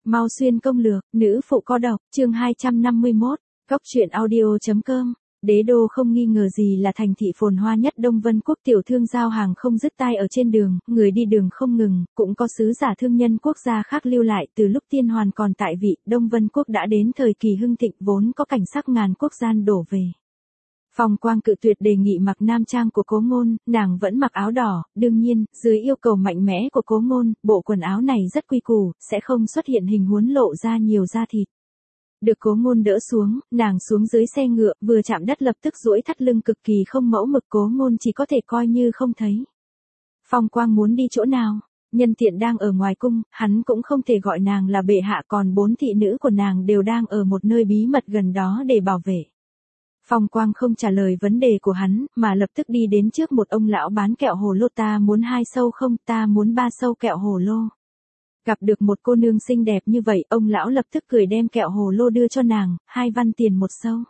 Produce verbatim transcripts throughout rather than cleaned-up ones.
Mau xuyên công lược, nữ phụ có độc, chương hai trăm năm mươi mốt, Cốc truyện audio.com. Đế đô không nghi ngờ gì là thành thị phồn hoa nhất Đông Vân Quốc, tiểu thương giao hàng không dứt tai ở trên đường, người đi đường không ngừng, cũng có sứ giả thương nhân quốc gia khác lưu lại. Từ lúc Tiên Hoàn còn tại vị, Đông Vân Quốc đã đến thời kỳ hưng thịnh, vốn có cảnh sắc ngàn quốc gian đổ về. Phong Quang cự tuyệt đề nghị mặc nam trang của Cố Ngôn, nàng vẫn mặc áo đỏ, đương nhiên, dưới yêu cầu mạnh mẽ của Cố Ngôn, bộ quần áo này rất quy củ, sẽ không xuất hiện hình huấn lộ ra nhiều da thịt. Được Cố Ngôn đỡ xuống, nàng xuống dưới xe ngựa, vừa chạm đất lập tức duỗi thắt lưng cực kỳ không mẫu mực, Cố Ngôn chỉ có thể coi như không thấy. Phong Quang muốn đi chỗ nào? Nhân tiện đang ở ngoài cung, hắn cũng không thể gọi nàng là bệ hạ, còn bốn thị nữ của nàng đều đang ở một nơi bí mật gần đó để bảo vệ. Phong Quang không trả lời vấn đề của hắn, mà lập tức đi đến trước một ông lão bán kẹo hồ lô. Ta muốn hai sâu không, ta muốn ba sâu kẹo hồ lô. Gặp được một cô nương xinh đẹp như vậy, ông lão lập tức cười đem kẹo hồ lô đưa cho nàng, hai văn tiền một sâu.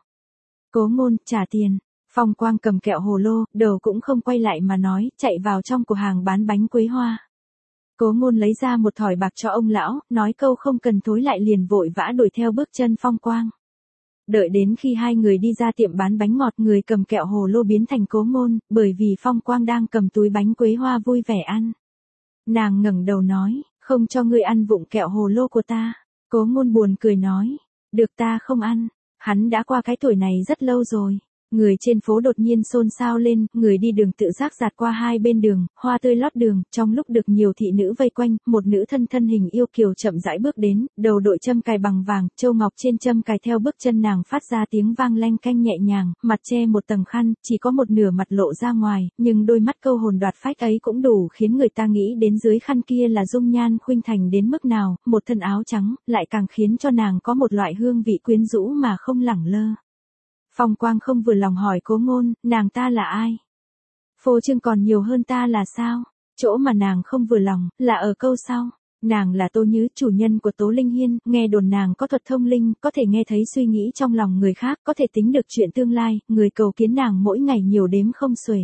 Cố Ngôn, trả tiền. Phong Quang cầm kẹo hồ lô, đầu cũng không quay lại mà nói, chạy vào trong cửa hàng bán bánh quế hoa. Cố Ngôn lấy ra một thỏi bạc cho ông lão, nói câu không cần thối lại liền vội vã đuổi theo bước chân Phong Quang. Đợi đến khi hai người đi ra tiệm bán bánh ngọt, người cầm kẹo hồ lô biến thành Cố Ngôn, bởi vì Phong Quang đang cầm túi bánh quế hoa vui vẻ ăn. Nàng ngẩng đầu nói, không cho ngươi ăn vụng kẹo hồ lô của ta. Cố Ngôn buồn cười nói, được, ta không ăn. Hắn đã qua cái tuổi này rất lâu rồi. Người trên phố đột nhiên xôn xao lên, người đi đường tự giác dạt qua hai bên đường, hoa tươi lót đường. Trong lúc được nhiều thị nữ vây quanh, một nữ thân thân hình yêu kiều chậm rãi bước đến, đầu đội châm cài bằng vàng, châu ngọc trên châm cài theo bước chân nàng phát ra tiếng vang leng keng nhẹ nhàng, mặt che một tầng khăn, chỉ có một nửa mặt lộ ra ngoài, nhưng đôi mắt câu hồn đoạt phách ấy cũng đủ khiến người ta nghĩ đến dưới khăn kia là dung nhan khuynh thành đến mức nào. Một thân áo trắng, lại càng khiến cho nàng có một loại hương vị quyến rũ mà không lẳng lơ. Phong Quang không vừa lòng hỏi Cố Ngôn, nàng ta là ai? Phô trương còn nhiều hơn ta là sao? Chỗ mà nàng không vừa lòng, là ở câu sau. Nàng là Tô Nhứ, chủ nhân của Tố Linh Hiên, nghe đồn nàng có thuật thông linh, có thể nghe thấy suy nghĩ trong lòng người khác, có thể tính được chuyện tương lai, người cầu kiến nàng mỗi ngày nhiều đếm không xuể.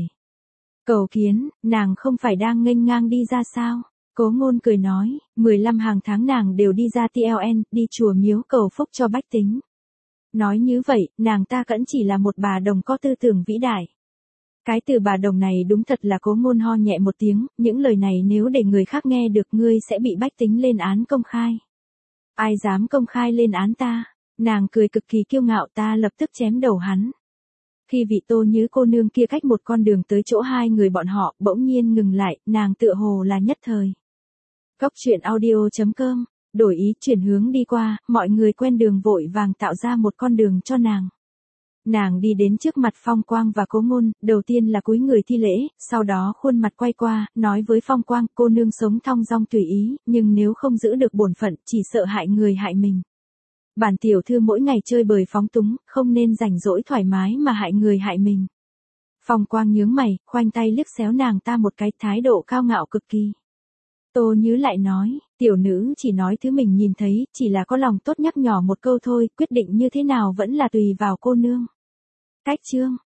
Cầu kiến, nàng không phải đang nghênh ngang đi ra sao? Cố Ngôn cười nói, mười lăm hàng tháng nàng đều đi ra tê lờ en, đi chùa miếu cầu phúc cho bách tính. Nói như vậy, nàng ta vẫn chỉ là một bà đồng có tư tưởng vĩ đại. Cái từ bà đồng này đúng thật là Cố Ngôn ho nhẹ một tiếng, những lời này nếu để người khác nghe được ngươi sẽ bị bách tính lên án công khai. Ai dám công khai lên án ta? Nàng cười cực kỳ kiêu ngạo, ta lập tức chém đầu hắn. Khi vị Tô Nhứ cô nương kia cách một con đường tới chỗ hai người bọn họ, bỗng nhiên ngừng lại, nàng tựa hồ là nhất thời. Cốc truyện audio.com. Đổi ý chuyển hướng đi qua, mọi người quen đường vội vàng tạo ra một con đường cho nàng. Nàng đi đến trước mặt Phong Quang và Cố Ngôn, đầu tiên là cúi người thi lễ, sau đó khuôn mặt quay qua, nói với Phong Quang, cô nương sống thong dong tùy ý, nhưng nếu không giữ được bổn phận, chỉ sợ hại người hại mình. Bản tiểu thư mỗi ngày chơi bời phóng túng, không nên rảnh rỗi thoải mái mà hại người hại mình. Phong Quang nhướng mày, khoanh tay liếc xéo nàng ta một cái, thái độ cao ngạo cực kỳ. Tô Nhứ lại nói, tiểu nữ chỉ nói thứ mình nhìn thấy, chỉ là có lòng tốt nhắc nhỏ một câu thôi, quyết định như thế nào vẫn là tùy vào cô nương. Cách chương.